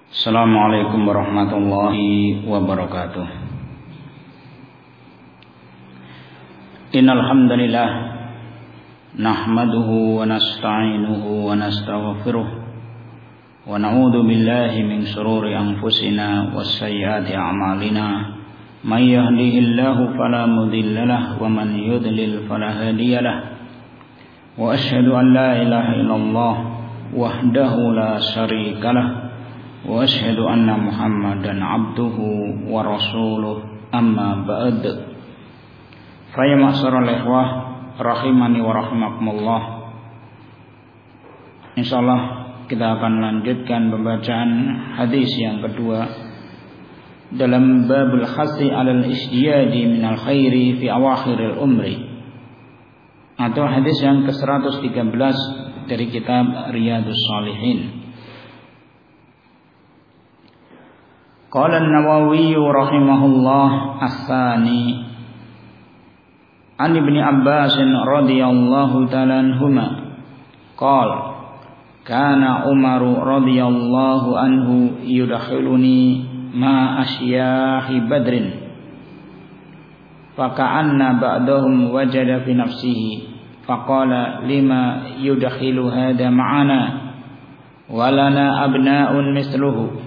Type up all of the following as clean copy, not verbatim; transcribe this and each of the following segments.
Assalamualaikum warahmatullahi wabarakatuh. Innal hamdalillah nahmaduhu wa nasta'inuhu wa nastaghfiruh wa na'udzu billahi min shururi anfusina was sayyiati a'malina. May yahdihillahu fala mudilla lahu wa man yudlil fala hadiya lahu. Wa asyhadu an la ilaha illallah wahdahu la syarika lahu. Wa asyhadu anna Muhammadan abduhu wa rasuluh, amma ba'd. Fa ya ma'syaral ikhwah rahimani wa rahimakumullah. Insyaallah kita akan lanjutkan pembacaan hadis yang kedua dalam babul hasi 'alal isdiyadi minal khairi fi awakhiril umri, atau hadis yang ke-113 dari kitab Riyadhus Shalihin. Qala an-Nawawi rahimahullah as-sani an Ibnu Abbas radhiyallahu ta'ala anhuma qala kana Umar radhiyallahu anhu yudkhiluni ma asyahi badrin faka'anna ba'dahum wajada fi nafsihi faqala lima yudkhilu hadha ma'ana walana abna'un misluhu.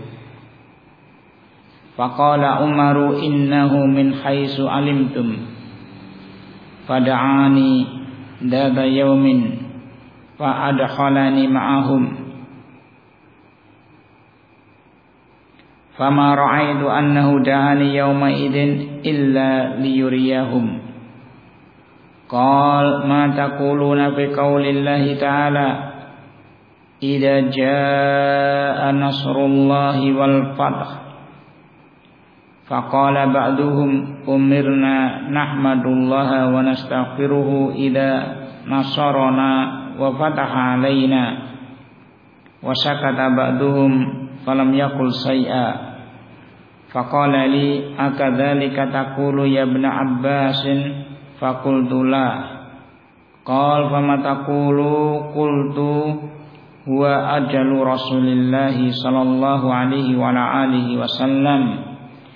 Faqala Umaru innahu min haitsu alimtum fada'ani data yaumin fa adkhalani ma'ahum fama ra'aitu annahu da'ani yawma idin illa liyuriyahum. Qal ma taquluna fi qaulillahi ta'ala idza jaa'a nasrullahi wal fath. Faqala ba'duhum umirna nahmadullaha wa nastaghfiruhu idza nasarana wa fataha alaina wa sakata ba'duhum falam yaqul shay'a. Faqala li akadzalika taqulu ya ibn Abbas faqultu la. Qala fama taqulu qultu huwa ajalu Rasulillahi sallallahu alaihi wa ala alihi wasallam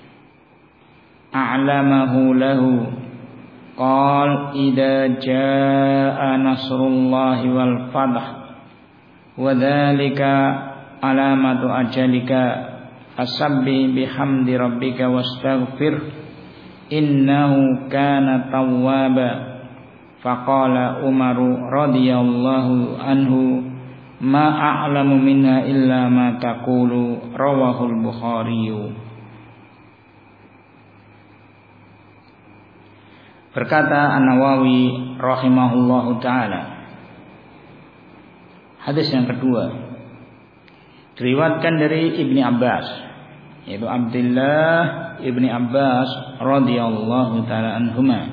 a'lamahu lahu. Qal idza jaa nasrullahi wal fath wa dzalika alamatu ajalika fasabbih bihamdi rabbika wastaghfir innahu kana tawwaba. Faqala Umar radhiyallahu anhu ma a'lamu minha illa ma taqulu rawahul Bukhari. Berkata An-Nawawi rahimahullahu ta'ala, hadis yang kedua diriwayatkan dari Ibnu Abbas, yaitu Abdullah Ibnu Abbas radhiyallahu ta'ala anhuma,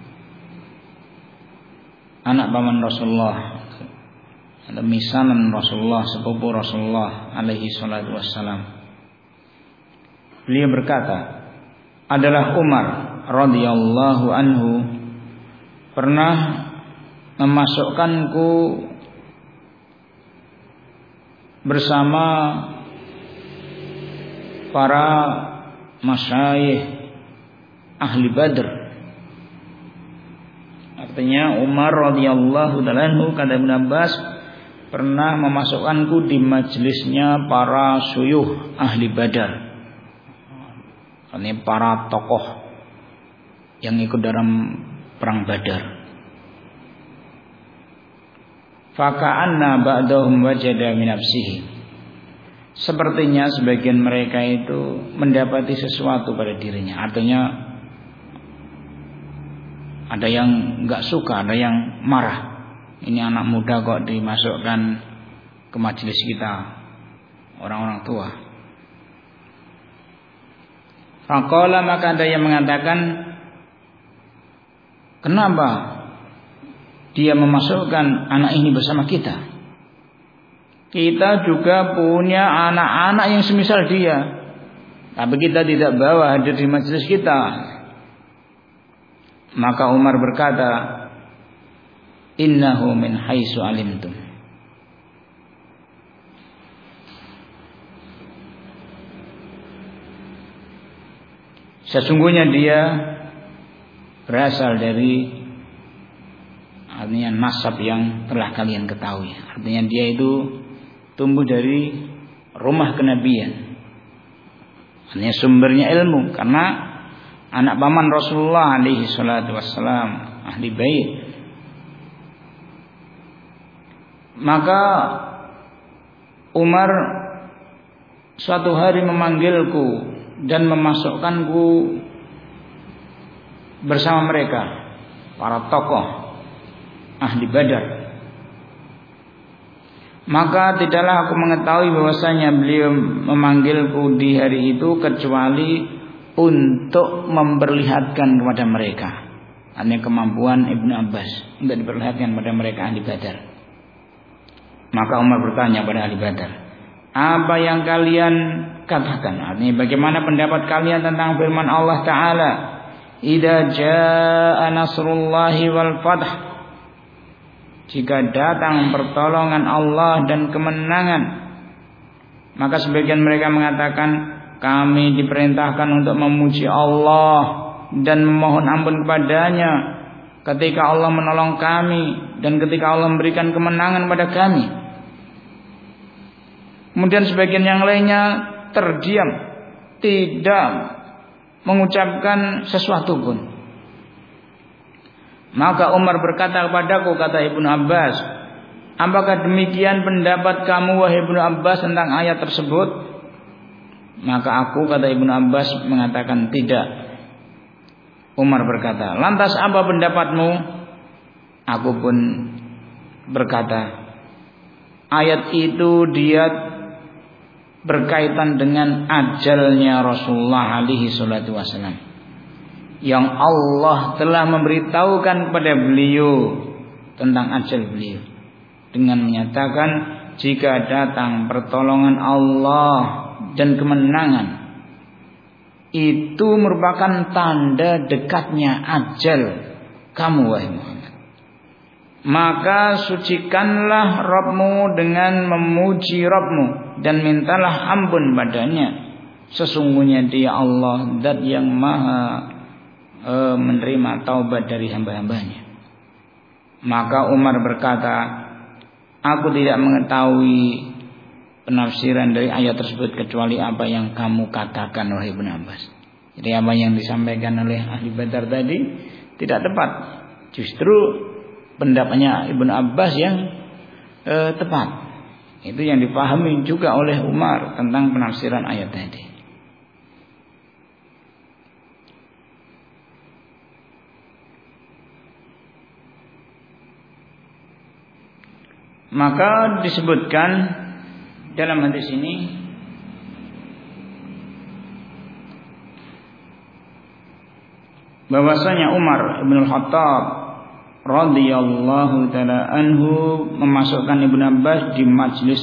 anak paman Rasulullah atau misanan Rasulullah, sepupu Rasulullah alaihi salatu wassalam. Beliau berkata, adalah Umar radhiyallahu anhu pernah memasukkanku bersama para masyayikh ahli Badr. Artinya Umar radhiyallahu ta'ala anhu, kata Ibnu Abbas, pernah memasukkanku di majelisnya para syuyukh ahli Badar. Ini para tokoh yang ikut dalam perang Badar. Faka'anna ba'dahum wajada min nafsihi, sepertinya sebagian mereka itu mendapati sesuatu pada dirinya. Artinya ada yang enggak suka, ada yang marah. Ini anak muda kok dimasukkan ke majelis kita, orang-orang tua. Faqala, maka ada yang mengatakan, kenapa dia memasukkan anak ini bersama kita? Kita juga punya anak-anak yang semisal dia, tapi kita tidak bawa hadir di majelis kita. Maka Umar berkata, innahu min haitsu alimtum. Sesungguhnya dia berasal dari, artinya nasab yang telah kalian ketahui. Artinya dia itu tumbuh dari rumah kenabian. Artinya sumbernya ilmu, karena anak paman Rasulullah alaihi salatu wassalam, ahli bait. Maka Umar suatu hari memanggilku dan memasukkanku bersama mereka, para tokoh ahli Badar. Maka tidaklah aku mengetahui bahwasanya beliau memanggilku di hari itu kecuali untuk memperlihatkan kepada mereka, hanya kemampuan Ibnu Abbas untuk diperlihatkan kepada mereka ahli Badar. Maka Umar bertanya pada ahli Badar, apa yang kalian katakan? Artinya bagaimana pendapat kalian tentang firman Allah Ta'ala, idza jaa nasrullahi wal fath, jika datang pertolongan Allah dan kemenangan. Maka sebagian mereka mengatakan, kami diperintahkan untuk memuji Allah dan memohon ampun kepadanya ketika Allah menolong kami dan ketika Allah memberikan kemenangan pada kami. Kemudian sebagian yang lainnya terdiam, tidak mengucapkan sesuatu pun. Maka Umar berkata kepadaku, kata Ibnu Abbas, apakah demikian pendapat kamu wahai Ibnu Abbas tentang ayat tersebut? Maka aku, kata Ibnu Abbas, mengatakan tidak. Umar berkata, lantas apa pendapatmu? Aku pun berkata, ayat itu dia berkaitan dengan ajalnya Rasulullah alaihi salatu wasallam, yang Allah telah memberitahukan kepada beliau tentang ajal beliau dengan menyatakan, jika datang pertolongan Allah dan kemenangan, itu merupakan tanda dekatnya ajal kamu wahai Muhammad. Maka sucikanlah Rabbmu dengan memuji Rabbmu dan mintalah ampun padanya. Sesungguhnya dia Allah, zat yang maha menerima taubat dari hamba-hambanya. Maka Umar berkata, aku tidak mengetahui penafsiran dari ayat tersebut kecuali apa yang kamu katakan wahai Ibnu Abbas. Jadi apa yang disampaikan oleh ahli Badar tadi tidak tepat. Justru pendapatnya Ibnu Abbas yang tepat. Itu yang dipahami juga oleh Umar tentang penafsiran ayat tadi. Maka disebutkan dalam hadis ini bahwasanya Umar bin Khattab radhiyallahu taala anhu memasukkan Ibnu Abbas di majelis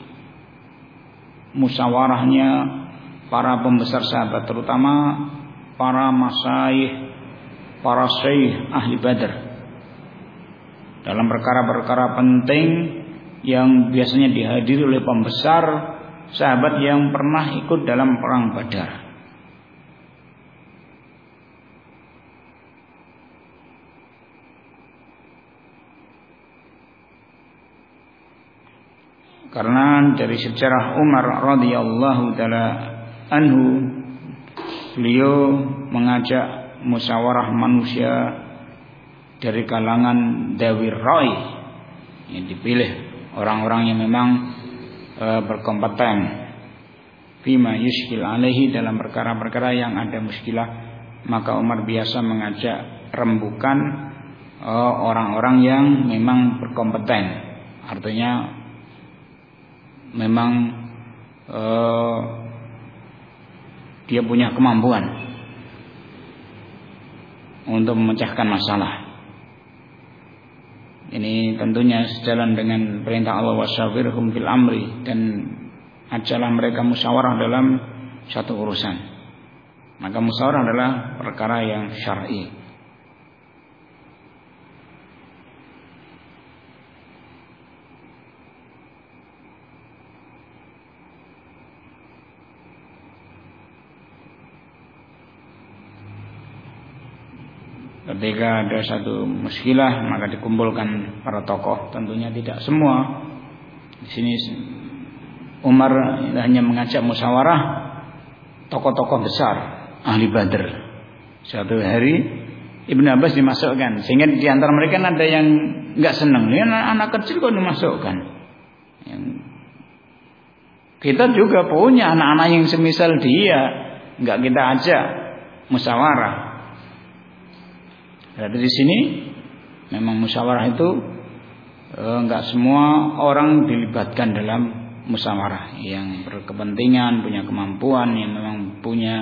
musyawarahnya para pembesar sahabat, terutama para masyayikh, para syekh ahli Badar, dalam perkara-perkara penting yang biasanya dihadiri oleh pembesar sahabat yang pernah ikut dalam perang Badar. Karena dari sejarah Umar radhiyallahu taala anhu, beliau mengajak musyawarah manusia dari kalangan Dawir Rai, yang dipilih orang-orang yang memang berkompeten fima yushkil alaihi, dalam perkara-perkara yang ada muskilah. Maka Umar biasa mengajak rembukan orang-orang yang memang berkompeten, artinya memang dia punya kemampuan untuk memecahkan masalah. Ini tentunya sejalan dengan perintah Allah, wasyawirhum fil amri, dan ajalah mereka musyawarah dalam satu urusan. Maka musyawarah adalah perkara yang syar'i. Ketika ada satu muskilah maka dikumpulkan para tokoh, tentunya tidak semua. Di sini Umar hanya mengajak musyawarah tokoh-tokoh besar ahli Badr. Suatu hari Ibnu Abbas dimasukkan, sehingga di antara mereka ada yang enggak senang, ini anak kecil kok dimasukkan. Kita juga punya anak-anak yang semisal dia, enggak kita ajak musyawarah. Berarti di sini memang musyawarah itu enggak semua orang dilibatkan dalam musyawarah. Yang berkepentingan, punya kemampuan, yang memang punya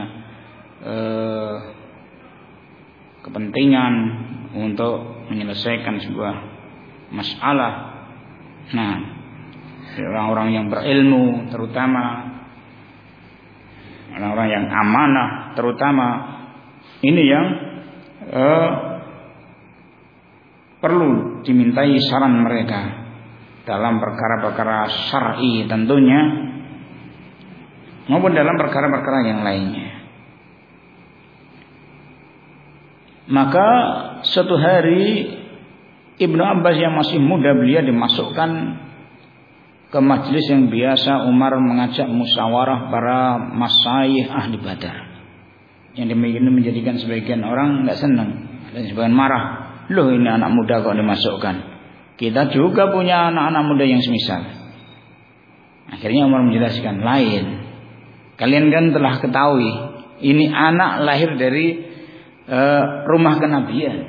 kepentingan untuk menyelesaikan sebuah masalah. Nah, orang-orang yang berilmu, terutama orang-orang yang amanah, terutama ini yang perlu dimintai saran mereka dalam perkara-perkara syar'i tentunya, maupun dalam perkara-perkara yang lainnya. Maka suatu hari Ibnu Abbas yang masih muda, beliau dimasukkan ke majelis yang biasa Umar mengajak musyawarah para masyayikh ahli Badar. Yang demikian menjadikan sebagian orang enggak senang dan sebagian marah. Loh, ini anak muda kok dimasukkan? Kita juga punya anak-anak muda yang semisal. Akhirnya Umar menjelaskan, lain. Kalian kan telah ketahui, ini anak lahir dari rumah kenabian.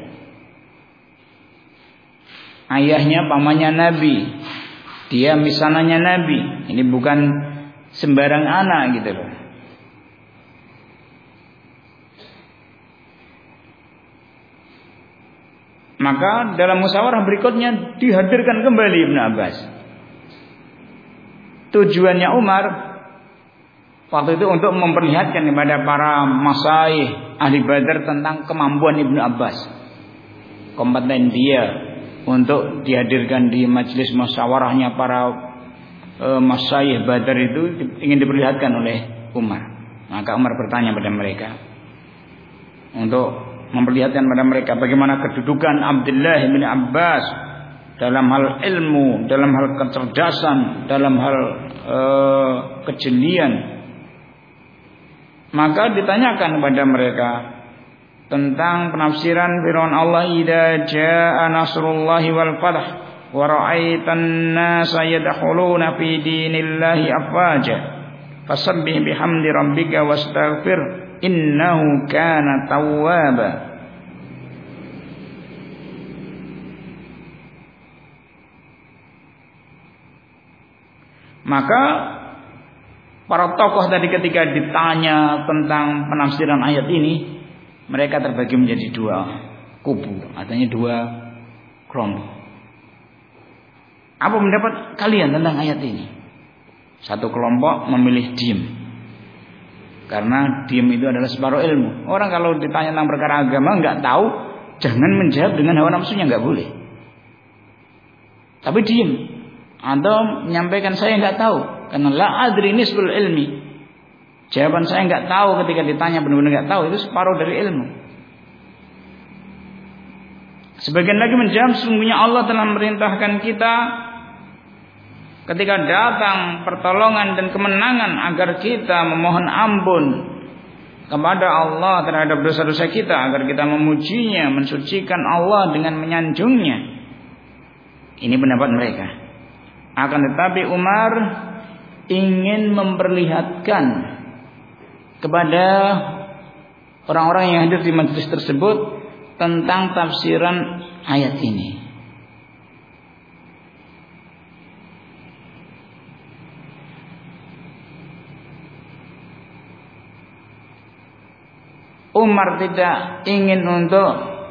Ayahnya pamannya Nabi, dia misananya Nabi. Ini bukan sembarang anak gitu loh. Maka dalam musyawarah berikutnya dihadirkan kembali Ibnu Abbas. Tujuannya Umar waktu itu untuk memperlihatkan kepada para masyayikh ahli Badar tentang kemampuan Ibnu Abbas, kompeten dia untuk dihadirkan di majelis musyawarahnya para masyayikh Badar itu, ingin diperlihatkan oleh Umar. Maka Umar bertanya pada mereka untuk memperlihatkan pada mereka bagaimana kedudukan Abdullah bin Abbas dalam hal ilmu, dalam hal kecerdasan, dalam hal kejelian. Maka ditanyakan kepada mereka tentang penafsiran firman Allah, idza jaa nasrullahi wal fath wa ra'aitan nasa yadkhuluna fi dinillahi afwaja fasabbih bihamdi rabbika wastaghfir innahu kana tawwaba. Maka para tokoh tadi ketika ditanya tentang penafsiran ayat ini, mereka terbagi menjadi dua kubu, artinya dua kelompok. Apa pendapat kalian tentang ayat ini? Satu kelompok memilih diam, karena diam itu adalah separuh ilmu. Orang kalau ditanya tentang perkara agama enggak tahu, jangan menjawab dengan hawa nafsunya, enggak boleh. Tapi diam atau menyampaikan saya enggak tahu, karena la adri nisbul ilmi. Jawaban saya enggak tahu ketika ditanya benar-benar enggak tahu, itu separuh dari ilmu. Sebagian lagi menjawab, sesungguhnya Allah telah memerintahkan kita ketika datang pertolongan dan kemenangan agar kita memohon ampun kepada Allah terhadap dosa-dosa kita, agar kita memujinya, mensucikan Allah dengan menyanjungnya. Ini pendapat mereka. Akan tetapi Umar ingin memperlihatkan kepada orang-orang yang hadir di majelis tersebut tentang tafsiran ayat ini. Umar tidak ingin untuk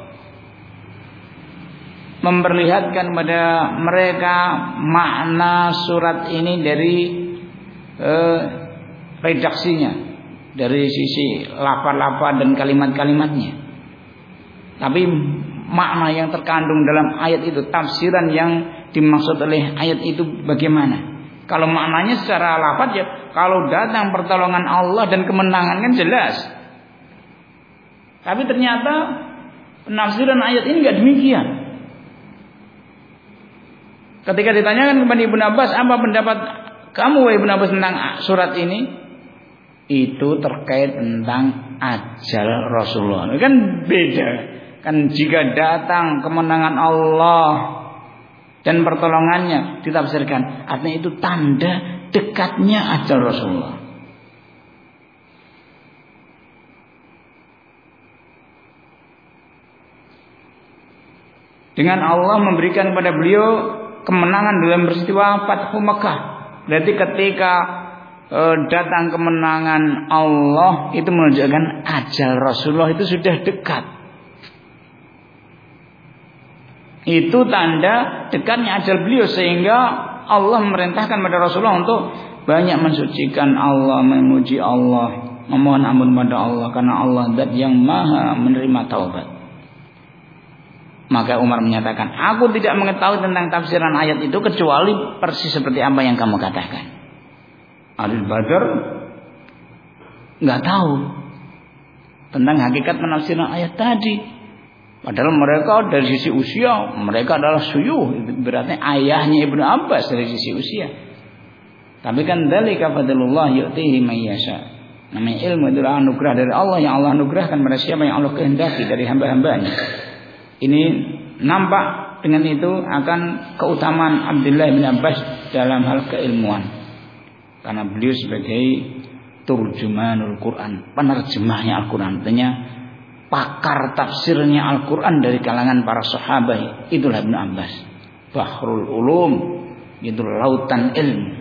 memperlihatkan kepada mereka makna surat ini dari redaksinya, dari sisi lafaz-lafaz dan kalimat-kalimatnya. Tapi makna yang terkandung dalam ayat itu, tafsiran yang dimaksud oleh ayat itu bagaimana? Kalau maknanya secara lafaz ya, kalau datang pertolongan Allah dan kemenangan kan jelas. Tapi ternyata Penafsiran ayat ini enggak demikian. Ketika ditanyakan kepada Ibnu Abbas, apa pendapat kamu wahai Ibnu Abbas tentang surat ini? Itu terkait tentang ajal Rasulullah. Kan beda. Kan jika datang kemenangan Allah dan pertolongannya ditafsirkan, artinya itu tanda dekatnya ajal Rasulullah. Dengan Allah memberikan kepada beliau kemenangan dalam peristiwa Fathu Makkah. Berarti ketika datang kemenangan Allah itu menunjukkan ajal Rasulullah itu sudah dekat. Itu tanda dekatnya ajal beliau, sehingga Allah memerintahkan pada Rasulullah untuk banyak mensucikan Allah, memuji Allah, memohon ampun pada Allah, karena Allah zat yang maha menerima taubat. Maka Umar menyatakan, aku tidak mengetahui tentang tafsiran ayat itu kecuali persis seperti apa yang kamu katakan. Ahli Badar nggak tahu tentang hakikat penafsiran ayat tadi. Padahal mereka dari sisi usia mereka adalah suyuh, berarti ayahnya Ibnu Abbas dari sisi usia. Tapi kan dzalika fadlullah yu'tihi may yasha. Namanya ilmu adalah anugerah dari Allah yang Allah anugerahkan pada siapa yang Allah kehendaki dari hamba-hambanya. Ini nampak dengan itu akan keutamaan Abdullah bin Abbas dalam hal keilmuan. Karena beliau sebagai turjumanul Quran, penerjemahnya Al-Quran, artinya pakar tafsirnya Al-Quran dari kalangan para sahabat. Itulah Ibnu Abbas, Bahrul Ulum, itu lautan ilmu.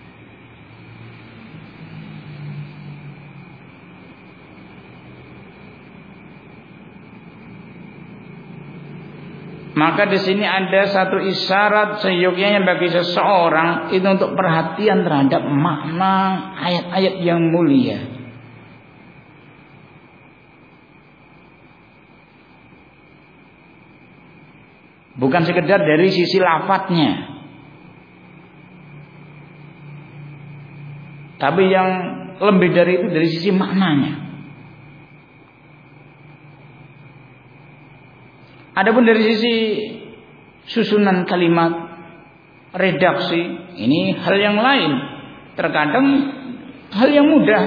Maka di sini ada satu isyarat seyogyanya bagi seseorang itu untuk perhatian terhadap makna ayat-ayat yang mulia. Bukan sekedar dari sisi lafadznya, tapi yang lebih dari itu dari sisi maknanya. Adapun dari sisi susunan kalimat, redaksi, ini hal yang lain. Terkadang hal yang mudah.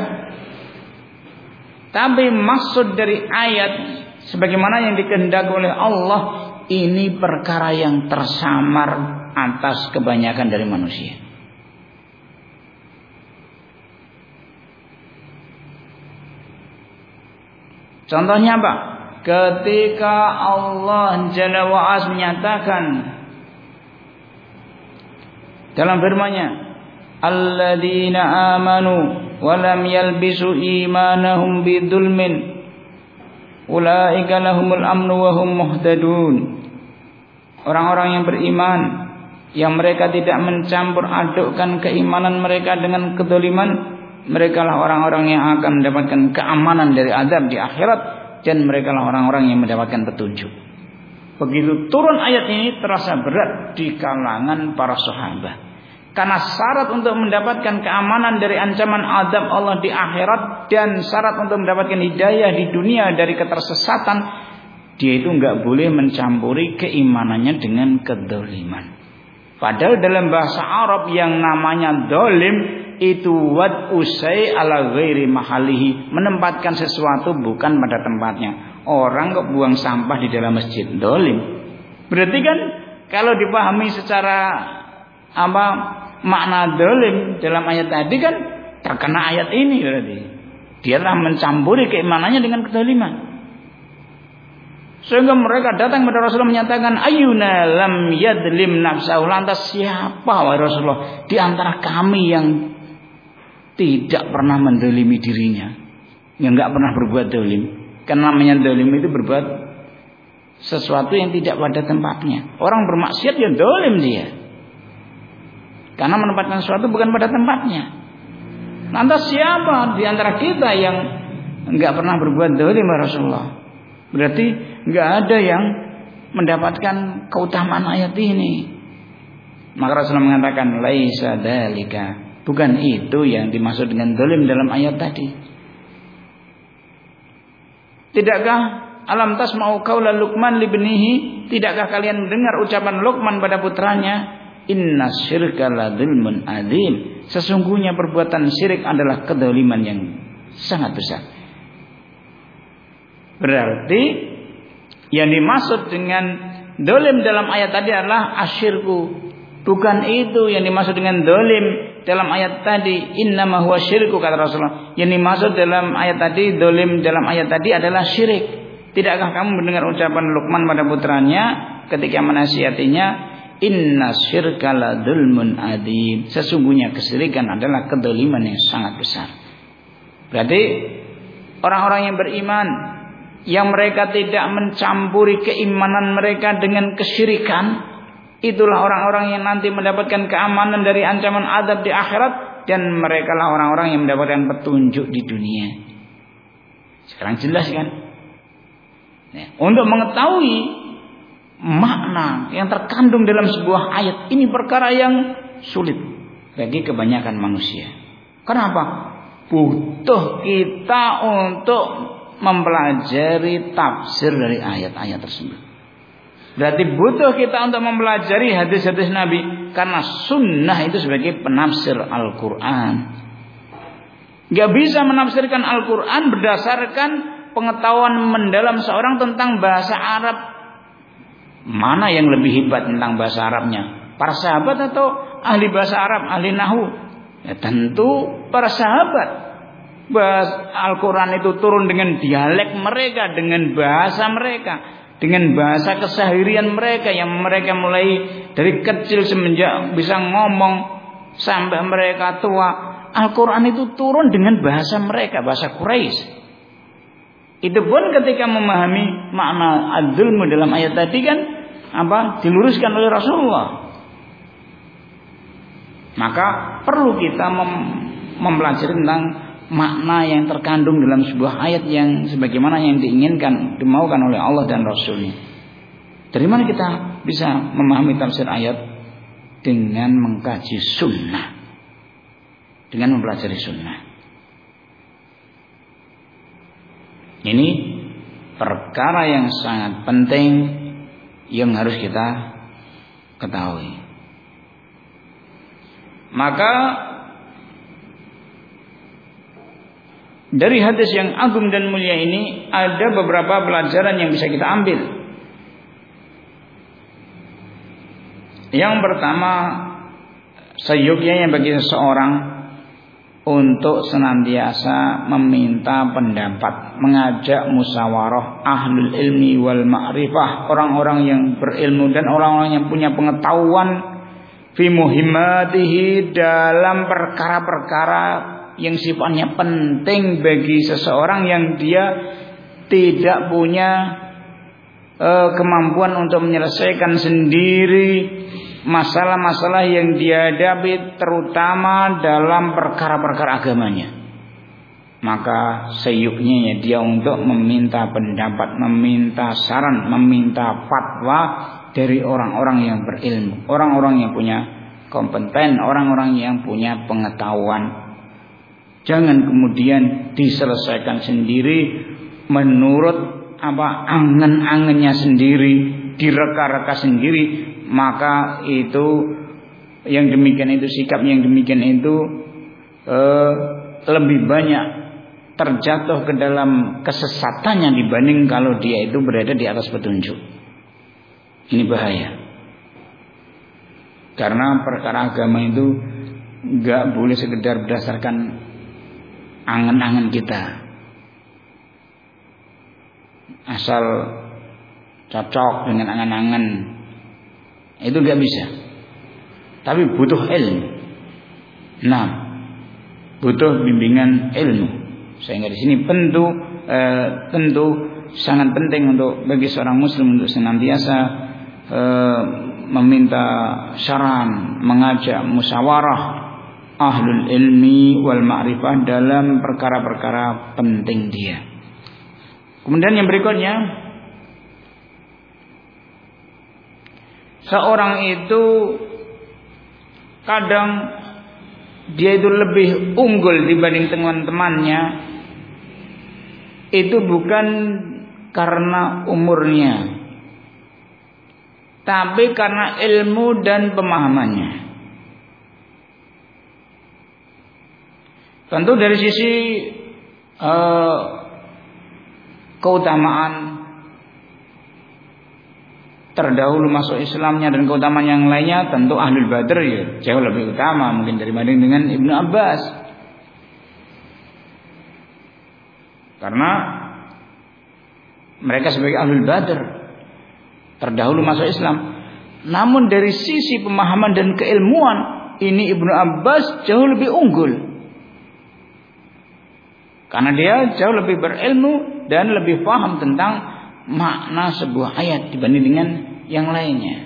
Tapi maksud dari ayat sebagaimana yang dikehendaki oleh Allah, ini perkara yang tersamar atas kebanyakan dari manusia. Contohnya apa? Ketika Allah Jalla wa'ala menyatakan dalam firman-Nya, alladzina amanu wa lam yalbisu imanahum bidzulmin ulaika lahumul amnu wa hum muhtadun. Orang-orang yang beriman yang mereka tidak mencampur adukkan keimanan mereka dengan kedzaliman, merekalah orang-orang yang akan mendapatkan keamanan dari azab di akhirat, dan mereka lah orang-orang yang mendapatkan petunjuk. Begitu turun ayat ini terasa berat di kalangan para sahabat. Karena syarat untuk mendapatkan keamanan dari ancaman azab Allah di akhirat dan syarat untuk mendapatkan hidayah di dunia dari ketersesatan, dia itu enggak boleh mencampuri keimanannya dengan kedzaliman. Padahal dalam bahasa Arab yang namanya dolim itu wad usai ala ghairi mahalihi, menempatkan sesuatu bukan pada tempatnya. Orang kok buang sampah di dalam masjid, dolim. Berarti kan kalau dipahami secara makna dolim dalam ayat tadi kan terkena ayat ini berarti. Dia telah mencampuri keimanannya dengan kedoliman. Sehingga mereka datang kepada Rasulullah menyatakan, ayyuna lam yadlim nafsahu, lantas siapa wahai Rasulullah di antara kami yang tidak pernah mendolimi dirinya, yang enggak pernah berbuat dolim. Karena namanya dolim itu berbuat sesuatu yang tidak pada tempatnya. Orang bermaksiat ya dolim dia, karena menempatkan sesuatu bukan pada tempatnya. Lantas siapa di antara kita yang enggak pernah berbuat dolim ya Rasulullah? Berarti enggak ada yang mendapatkan keutamaan ayat ini. Maka Rasulullah mengatakan, laisa dzalika, bukan itu yang dimaksud dengan dolim dalam ayat tadi. Tidakkah Alam tasma'u qaula Luqman libnihi, tidakkah kalian mendengar ucapan Luqman pada putranya? Inna syirka la dzulmun adzim. Sesungguhnya perbuatan syirik adalah kedzaliman yang sangat besar. Berarti yang dimaksud dengan dolim dalam ayat tadi adalah asyirku. Bukan itu yang dimaksud dengan dolim dalam ayat tadi. Innama huwa syirku, kata Rasulullah. Yang dimaksud dalam ayat tadi, dolim dalam ayat tadi adalah syirik. Tidakkah kamu mendengar ucapan Luqman pada putranya ketika menasihatinya, inna syirka la dzulmun adzim. Sesungguhnya kesyirikan adalah kedoliman yang sangat besar. Berarti orang-orang yang beriman, yang mereka tidak mencampuri keimanan mereka dengan kesyirikan, itulah orang-orang yang nanti mendapatkan keamanan dari ancaman azab di akhirat, dan mereka lah orang-orang yang mendapatkan petunjuk di dunia. Sekarang jelas kan? Nah, untuk mengetahui makna yang terkandung dalam sebuah ayat ini perkara yang sulit bagi kebanyakan manusia. Kenapa? Butuh kita untuk mempelajari tafsir dari ayat-ayat tersebut. Berarti butuh kita untuk mempelajari hadis-hadis Nabi, karena sunnah itu sebagai penafsir Al-Quran. Gak bisa menafsirkan Al-Quran berdasarkan pengetahuan mendalam seorang tentang bahasa Arab. Mana yang lebih hebat tentang bahasa Arabnya? Para sahabat atau ahli bahasa Arab, ahli nahwu? Ya tentu para sahabat. Al-Quran itu turun dengan dialek mereka, dengan bahasa mereka, dengan bahasa keseharian mereka yang mereka mulai dari kecil semenjak bisa ngomong sampai mereka tua. Al-Quran itu turun dengan bahasa mereka, bahasa Quraisy. Itu pun ketika memahami makna adzulmu dalam ayat tadi kan diluruskan oleh Rasulullah. Maka perlu kita mempelajari tentang makna yang terkandung dalam sebuah ayat yang sebagaimana yang diinginkan, dimaukan oleh Allah dan Rasulnya. Dari mana kita bisa memahami tafsir ayat? Dengan mengkaji sunnah, dengan mempelajari sunnah. Ini perkara yang sangat penting yang harus kita ketahui. Maka dari hadis yang agung dan mulia ini ada beberapa pelajaran yang bisa kita ambil. Yang pertama, seyogyanya bagi seseorang untuk senantiasa meminta pendapat, mengajak musyawarah ahlul ilmi wal ma'rifah, orang-orang yang berilmu dan orang-orang yang punya pengetahuan fi muhimmatihi, dalam perkara-perkara yang sifatnya penting bagi seseorang yang dia tidak punya kemampuan untuk menyelesaikan sendiri masalah-masalah yang dihadapi, terutama dalam perkara-perkara agamanya. Maka seyuknya dia untuk meminta pendapat, meminta saran, meminta fatwa dari orang-orang yang berilmu, orang-orang yang punya kompeten, orang-orang yang punya pengetahuan. Jangan kemudian diselesaikan sendiri menurut angan-angannya sendiri, direka-reka sendiri. Maka itu yang demikian itu, sikap yang demikian itu lebih banyak terjatuh ke dalam kesesatannya dibanding kalau dia itu berada di atas petunjuk. Ini bahaya. Karena perkara agama itu gak boleh sekedar berdasarkan angan-angan kita, asal cocok dengan angan-angan, itu gak bisa. Tapi butuh ilmu. Nah, butuh bimbingan ilmu. Sehingga di sini tentu sangat penting untuk bagi seorang muslim untuk senantiasa meminta saran, mengajak musyawarah ahlul ilmi wal ma'rifah dalam perkara-perkara penting dia. Kemudian yang berikutnya, seorang itu kadang dia itu lebih unggul dibanding teman-temannya. Itu bukan karena umurnya, tapi karena ilmu dan pemahamannya. Tentu dari sisi keutamaan terdahulu masuk Islamnya dan keutamaan yang lainnya, tentu Ahlul Badr ya jauh lebih utama mungkin dibanding dengan Ibnu Abbas. Karena mereka sebagai Ahlul Badr terdahulu masuk Islam. Namun dari sisi pemahaman dan keilmuan, ini Ibnu Abbas jauh lebih unggul. Karena dia jauh lebih berilmu dan lebih paham tentang makna sebuah ayat dibanding dengan yang lainnya.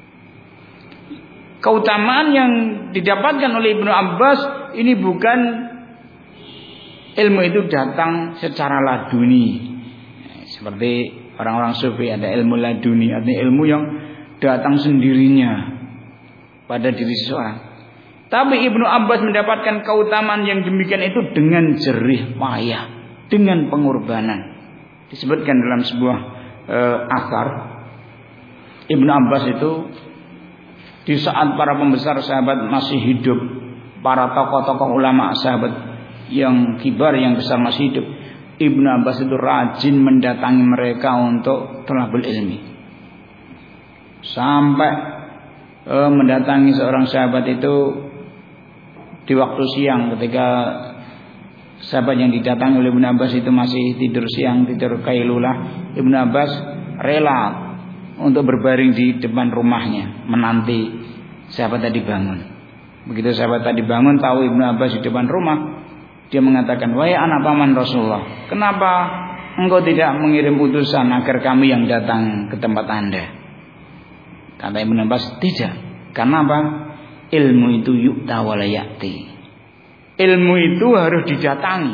Keutamaan yang didapatkan oleh Ibnu Abbas ini bukan ilmu itu datang secara laduni. Seperti orang-orang sufi ada ilmu laduni, artinya ilmu yang datang sendirinya pada diri seseorang. Tapi Ibnu Abbas mendapatkan keutamaan yang demikian itu dengan jerih payah, dengan pengorbanan. Disebutkan dalam sebuah athar, Ibnu Abbas itu di saat para pembesar sahabat masih hidup, para tokoh-tokoh ulama sahabat yang kibar yang besar masih hidup, Ibnu Abbas itu rajin mendatangi mereka untuk thalabul ilmi. Sampai mendatangi seorang sahabat itu di waktu siang, ketika sahabat yang didatangi oleh Ibnu Abbas itu masih tidur siang, tidur qailulah, Ibnu Abbas rela untuk berbaring di depan rumahnya menanti sahabat tadi bangun. Begitu sahabat tadi bangun, tahu Ibnu Abbas di depan rumah, dia mengatakan, "Wahai anak paman Rasulullah, kenapa engkau tidak mengirim utusan agar kami yang datang ke tempat Anda?" Kata Ibnu Abbas, "Tidak. Karena apa? Ilmu itu yu'ta wa la ya'ti." Ilmu itu harus didatangi.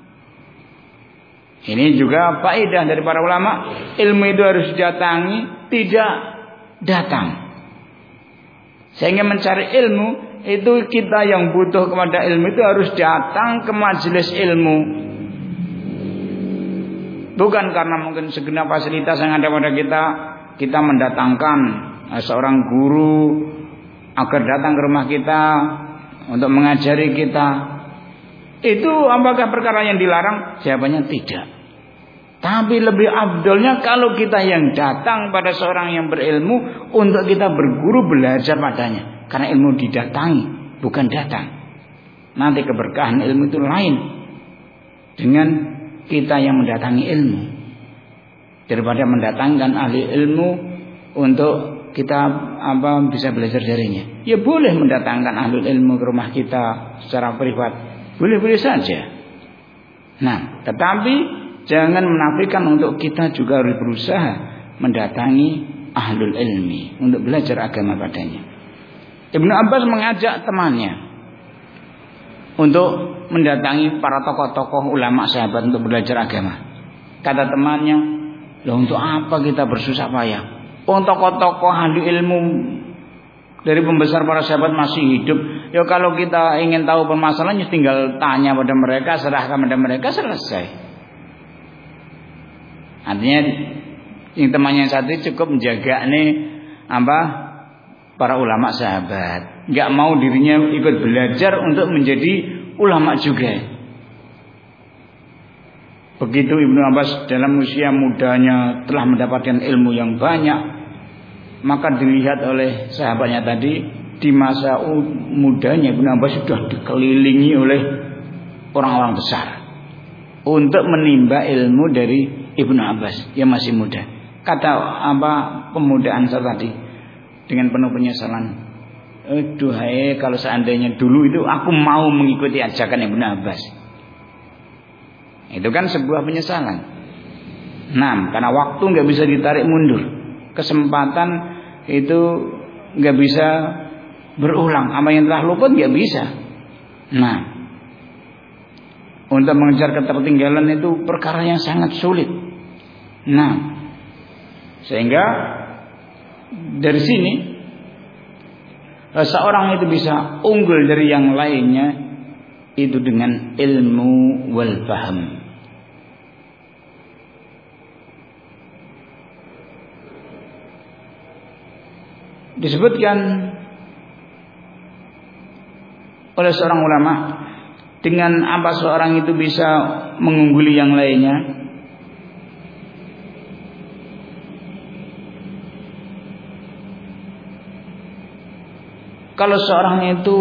Ini juga faedah dari para ulama. Ilmu itu harus didatangi, tidak datang. Sehingga mencari ilmu itu, kita yang butuh kepada ilmu itu harus datang ke majelis ilmu. Bukan karena mungkin segenap fasilitas yang ada pada kita mendatangkan seorang guru agar datang ke rumah kita untuk mengajari kita. Itu apakah perkara yang dilarang? Jawabannya tidak. Tapi lebih afdolnya kalau kita yang datang pada seorang yang berilmu untuk kita berguru, belajar padanya. Karena ilmu didatangi, bukan datang. Nanti keberkahan ilmu itu lain dengan kita yang mendatangi ilmu, daripada mendatangkan ahli ilmu untuk kita bisa belajar darinya. Ya boleh mendatangkan ahli ilmu ke rumah kita secara privat, boleh-boleh saja. Nah, tetapi jangan menafikan untuk kita juga harus berusaha mendatangi ahlul ilmi untuk belajar agama padanya. Ibnu Abbas mengajak temannya untuk mendatangi para tokoh-tokoh ulama sahabat untuk belajar agama. Kata temannya, "Loh, untuk apa kita bersusah payah? Tokoh-tokoh ahli ilmu dari pembesar para sahabat masih hidup. Ya kalau kita ingin tahu permasalahannya tinggal tanya pada mereka, serahkan pada mereka, selesai." Artinya yang temannya satu cukup menjaga para ulama sahabat, nggak mau dirinya ikut belajar untuk menjadi ulama juga. Begitu Ibnu Abbas dalam usia mudanya telah mendapatkan ilmu yang banyak, maka dilihat oleh sahabatnya tadi, di masa mudanya Ibnu Abbas sudah dikelilingi oleh orang-orang besar untuk menimba ilmu dari Ibnu Abbas yang masih muda. Kata pemuda Ansar tadi dengan penuh penyesalan, "Duhai, kalau seandainya dulu itu aku mau mengikuti ajakan Ibnu Abbas." Itu kan sebuah penyesalan. Nah, karena waktu nggak bisa ditarik mundur, kesempatan itu nggak bisa berulang, apa yang telah luput nggak bisa. Nah, untuk mengejar ketertinggalan itu perkara yang sangat sulit. Nah, sehingga dari sini seorang itu bisa unggul dari yang lainnya itu dengan ilmu wal faham. disebutkan oleh seorang ulama, dengan apa seorang itu bisa mengungguli yang lainnya? Kalau seorang itu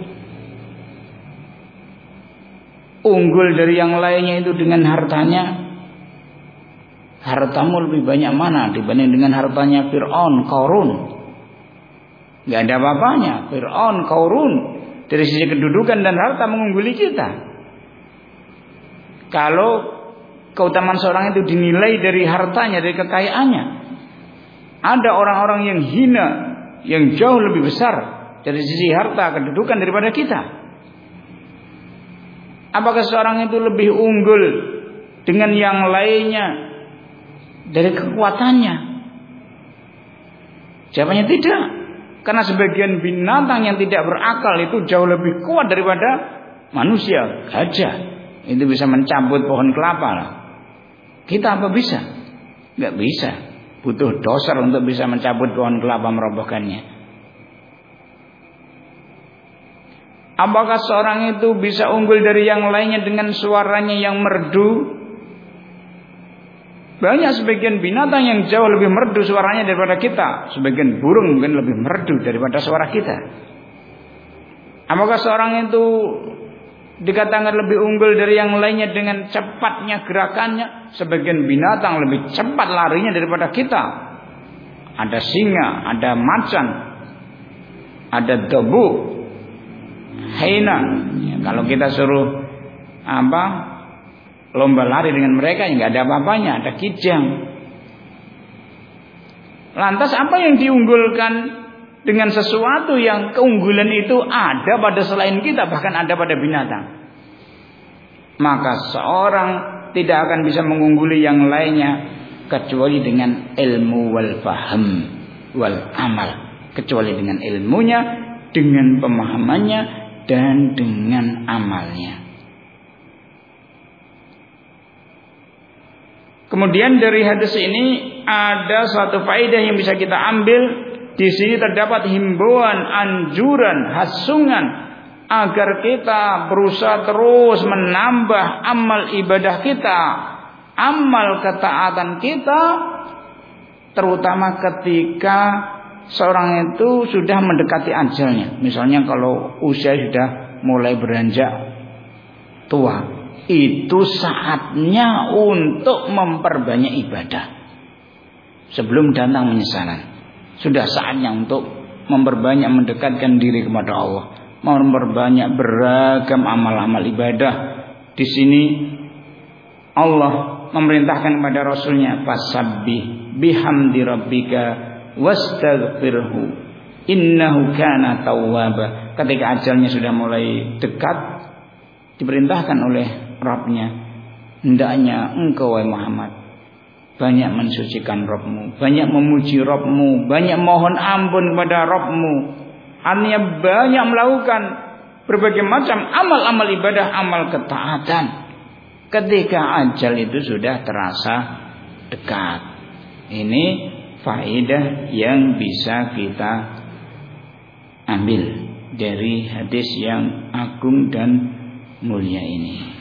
unggul dari yang lainnya itu dengan hartanya, hartamu lebih banyak mana dibanding dengan hartanya Fir'aun, Qarun? Gak ada apa-apanya. Fir'aun, Qarun dari sisi kedudukan dan harta mengungguli kita. Kalau keutamaan seorang itu dinilai dari hartanya, dari kekayaannya, ada orang-orang yang hina, yang jauh lebih besar dari sisi harta kedudukan daripada kita. Apakah seorang itu lebih unggul dengan yang lainnya dari kekuatannya? Jawabannya tidak. Karena sebagian binatang yang tidak berakal itu jauh lebih kuat daripada manusia. Gajah itu bisa mencabut pohon kelapa lah. Kita apa bisa? Gak bisa. Butuh dasar untuk bisa mencabut pohon kelapa, merobohkannya. Apakah seorang itu bisa unggul dari yang lainnya dengan suaranya yang merdu? Banyak sebagian binatang yang jauh lebih merdu suaranya daripada kita. Sebagian burung mungkin lebih merdu daripada suara kita. Apakah seorang itu dikatakan lebih unggul dari yang lainnya dengan cepatnya gerakannya? Sebagian binatang lebih cepat larinya daripada kita. Ada singa, ada macan, ada debu, hyena. Ya, kalau kita suruh lomba lari dengan mereka, ya nggak ada apa-apanya. Ada kijang. Lantas apa yang diunggulkan dengan sesuatu yang keunggulan itu ada pada selain kita, bahkan ada pada binatang? Maka seorang tidak akan bisa mengungguli yang lainnya kecuali dengan ilmu wal faham wal amal, kecuali dengan ilmunya, dengan pemahamannya, dan dengan amalnya. Kemudian dari hadis ini ada suatu faedah yang bisa kita ambil. Di sini terdapat himbauan, anjuran, hasungan agar kita berusaha terus menambah amal ibadah kita, amal ketaatan kita, terutama ketika seorang itu sudah mendekati ajalnya. Misalnya kalau usia sudah mulai beranjak tua, itu saatnya untuk memperbanyak ibadah sebelum datang penyesalan. Sudah saatnya untuk memperbanyak, mendekatkan diri kepada Allah, memperbanyak beragam amal-amal ibadah. Di sini Allah memerintahkan kepada Rasulnya, fasabbih bihamdi rabbika wastaghfirhu innahu kana tawwaba. Ketika ajalnya sudah mulai dekat, diperintahkan oleh Rabbnya, hendaknya engkau wahai Muhammad banyak mensucikan Rabbmu, banyak memuji Rabbmu, banyak mohon ampun kepada Rabbmu. Artinya banyak melakukan berbagai macam amal-amal ibadah, amal ketaatan ketika ajal itu sudah terasa dekat. Ini faedah yang bisa kita ambil dari hadis yang agung dan mulia ini.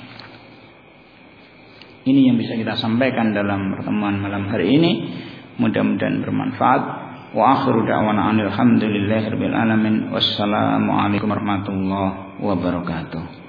Ini yang bisa kita sampaikan dalam pertemuan malam hari ini. Mudah-mudahan bermanfaat. Wa akhiru da'wana alhamdulillahirabbil alamin. Wassalamualaikum warahmatullahi wabarakatuh.